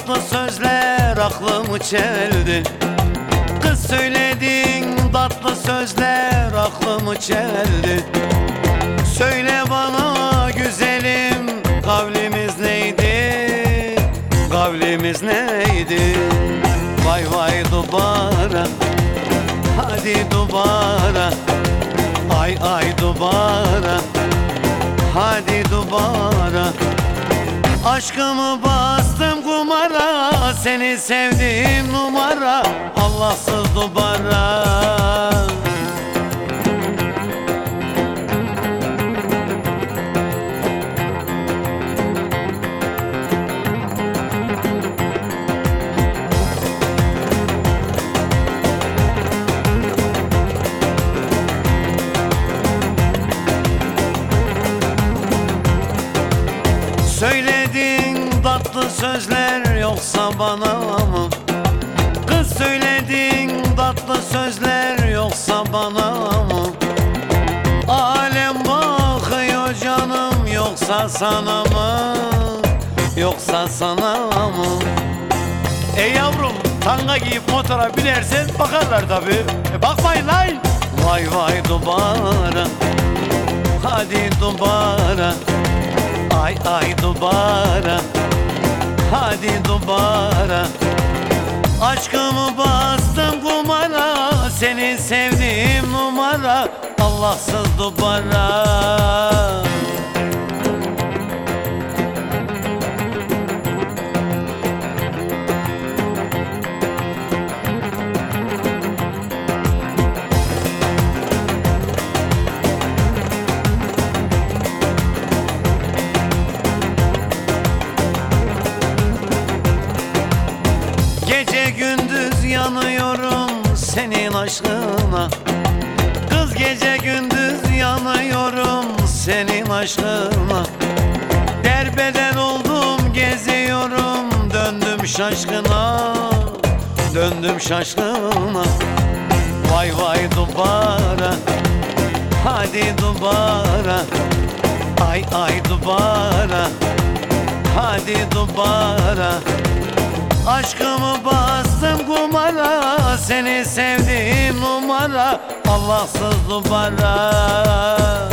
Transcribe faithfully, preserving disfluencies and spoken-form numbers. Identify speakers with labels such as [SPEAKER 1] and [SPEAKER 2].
[SPEAKER 1] tatlı sözler aklımı çeldi. Kız söylediğin tatlı sözler aklımı çeldi. Söyle bana güzelim, kavlimiz neydi? Kavlimiz neydi? Vay vay dubara, hadi dubara. Ay ay dubara, hadi dubara. Aşkımı bastım kumara, seni sevdiğim numara, Allahsız dubara. Söylediğin tatlı sözler yoksa bana mı? Kız söylediğin tatlı sözler yoksa bana mı? Alem bakıyor canım, yoksa sana mı? Yoksa sana mı?
[SPEAKER 2] Ey yavrum, tanga giyip motora binersen bakarlar tabi. E bakmayın lan.
[SPEAKER 1] Vay vay dubara, hadi dubara. Ay ay dubara, hadi dubara. Aşkımı bastım kumara, seni sevdiğim numara, Allahsız dubara. Gece gündüz yanıyorum senin aşkına. Kız gece gündüz yanıyorum senin aşkına. Derbeder oldum geziyorum, döndüm şaşkına. Döndüm şaşkına. Vay vay dubara, hadi dubara. Ay ay dubara, hadi dubara. Aşkımı bastım kumara, seni sevdiğim numara, Allahsız dubara.